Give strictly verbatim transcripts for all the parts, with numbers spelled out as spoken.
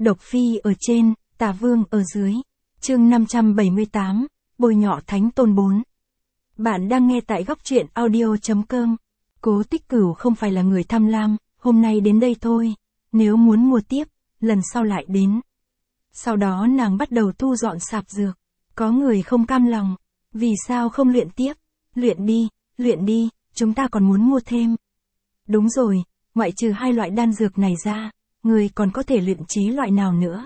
Độc Phi ở trên, Tà Vương ở dưới. Chương năm trăm bảy mươi tám, bôi nhọ Thánh Tôn bốn. Bạn đang nghe tại góc truyện audio chấm com. Cố Tích Cửu không phải là người tham lam, hôm nay đến đây thôi, nếu muốn mua tiếp, lần sau lại đến. Sau đó nàng bắt đầu thu dọn sạp dược. Có người không cam lòng, vì sao không luyện tiếp? Luyện đi, luyện đi, chúng ta còn muốn mua thêm. Đúng rồi, ngoại trừ hai loại đan dược này ra, người còn có thể luyện chế loại nào nữa?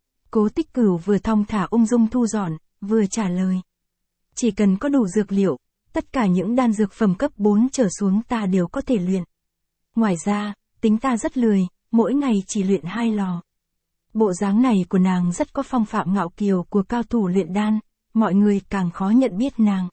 Cố Tích Cửu vừa thong thả ung dung thu dọn, vừa trả lời. Chỉ cần có đủ dược liệu, tất cả những đan dược phẩm cấp bốn trở xuống ta đều có thể luyện. Ngoài ra, tính ta rất lười, mỗi ngày chỉ luyện hai lò. Bộ dáng này của nàng rất có phong phạm ngạo kiều của cao thủ luyện đan, mọi người càng khó nhận biết nàng.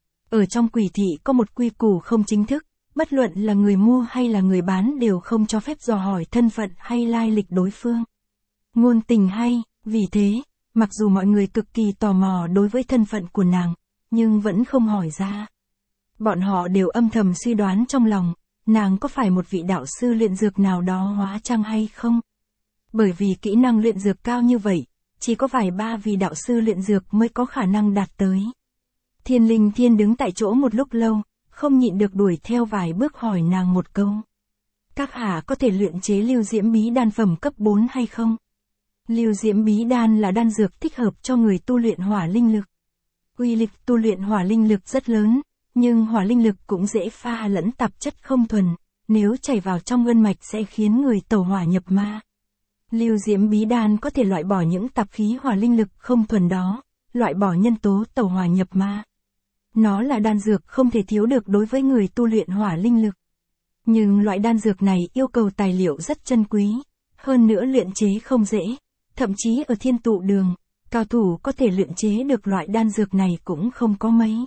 Ở trong Quỷ thị có một quy củ không chính thức, bất luận là người mua hay là người bán đều không cho phép dò hỏi thân phận hay lai lịch đối phương. Ngôn tình hay, vì thế, mặc dù mọi người cực kỳ tò mò đối với thân phận của nàng, nhưng vẫn không hỏi ra. Bọn họ đều âm thầm suy đoán trong lòng, nàng có phải một vị đạo sư luyện dược nào đó hóa trang hay không? Bởi vì kỹ năng luyện dược cao như vậy, chỉ có vài ba vị đạo sư luyện dược mới có khả năng đạt tới. Thiên Linh Thiên đứng tại chỗ một lúc lâu, không nhịn được đuổi theo vài bước hỏi nàng một câu. Các hạ có thể luyện chế lưu diễm bí đan phẩm cấp bốn hay không? Lưu diễm bí đan là đan dược thích hợp cho người tu luyện hỏa linh lực. Uy lực tu luyện hỏa linh lực rất lớn, nhưng hỏa linh lực cũng dễ pha lẫn tạp chất không thuần, nếu chảy vào trong gân mạch sẽ khiến người tẩu hỏa nhập ma. Lưu diễm bí đan có thể loại bỏ những tạp khí hỏa linh lực không thuần đó, loại bỏ nhân tố tẩu hỏa nhập ma. Nó là đan dược không thể thiếu được đối với người tu luyện hỏa linh lực. Nhưng loại đan dược này yêu cầu tài liệu rất chân quý, hơn nữa luyện chế không dễ, thậm chí ở Thiên Tụ Đường, cao thủ có thể luyện chế được loại đan dược này cũng không có mấy.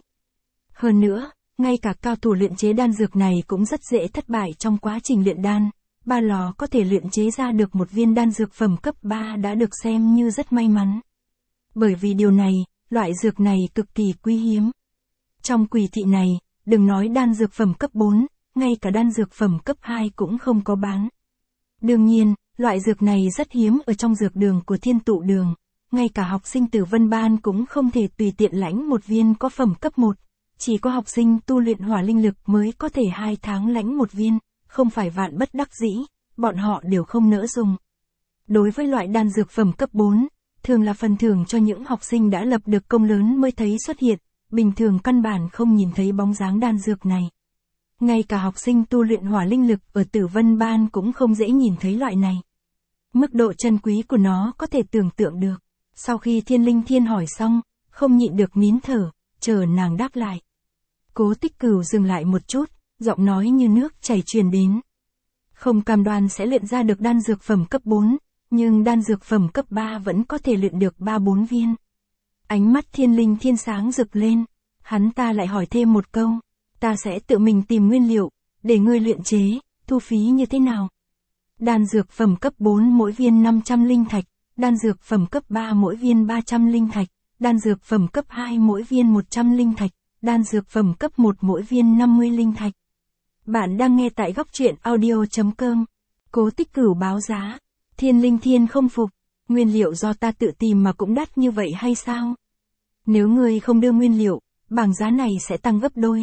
Hơn nữa, ngay cả cao thủ luyện chế đan dược này cũng rất dễ thất bại trong quá trình luyện đan. Ba lò có thể luyện chế ra được một viên đan dược phẩm cấp ba đã được xem như rất may mắn. Bởi vì điều này, loại dược này cực kỳ quý hiếm. Trong Quỷ thị này, đừng nói đan dược phẩm cấp bốn, ngay cả đan dược phẩm cấp hai cũng không có bán. Đương nhiên, loại dược này rất hiếm ở trong dược đường của Thiên Tụ Đường. Ngay cả học sinh Tử Vân Ban cũng không thể tùy tiện lãnh một viên có phẩm cấp một. Chỉ có học sinh tu luyện hỏa linh lực mới có thể hai tháng lãnh một viên, không phải vạn bất đắc dĩ, bọn họ đều không nỡ dùng. Đối với loại đan dược phẩm cấp bốn, thường là phần thưởng cho những học sinh đã lập được công lớn mới thấy xuất hiện, bình thường căn bản không nhìn thấy bóng dáng đan dược này. Ngay cả học sinh tu luyện hỏa linh lực ở Tử Vân Ban cũng không dễ nhìn thấy loại này. Mức độ chân quý của nó có thể tưởng tượng được. Sau khi Thiên Linh Thiên hỏi xong, không nhịn được nín thở, chờ nàng đáp lại. Cố Tích Cửu dừng lại một chút, giọng nói như nước chảy truyền đến. Không cam đoan sẽ luyện ra được đan dược phẩm cấp bốn, nhưng đan dược phẩm cấp ba vẫn có thể luyện được ba bốn viên. Ánh mắt Thiên Linh Thiên sáng rực lên, hắn ta lại hỏi thêm một câu, ta sẽ tự mình tìm nguyên liệu, để ngươi luyện chế, thu phí như thế nào? Đan dược phẩm cấp bốn mỗi viên năm trăm linh thạch, đan dược phẩm cấp ba mỗi viên ba trăm linh thạch, đan dược phẩm cấp hai mỗi viên một trăm linh thạch, đan dược phẩm cấp một mỗi viên năm mươi linh thạch. Bạn đang nghe tại góc truyện audio chấm com. Cố Tích Cửu báo giá. Thiên Linh Thiên không phục. Nguyên liệu do ta tự tìm mà cũng đắt như vậy hay sao? Nếu ngươi không đưa nguyên liệu, bảng giá này sẽ tăng gấp đôi.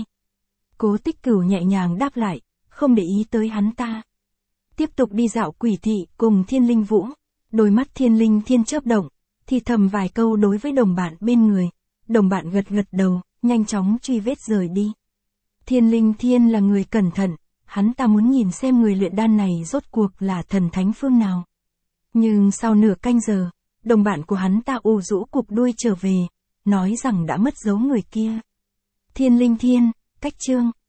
Cố Tích Cửu nhẹ nhàng đáp lại, không để ý tới hắn ta. Tiếp tục đi dạo Quỷ thị cùng Thiên Linh Vũ. Đôi mắt Thiên Linh Thiên chớp động, thì thầm vài câu đối với đồng bạn bên người. Đồng bạn gật gật đầu, nhanh chóng truy vết rời đi. Thiên Linh Thiên là người cẩn thận, hắn ta muốn nhìn xem người luyện đan này rốt cuộc là thần thánh phương nào. Nhưng sau nửa canh giờ, đồng bạn của hắn ta ù rũ cụp đuôi trở về, nói rằng đã mất dấu người kia. Thiên Linh Thiên, cách chương.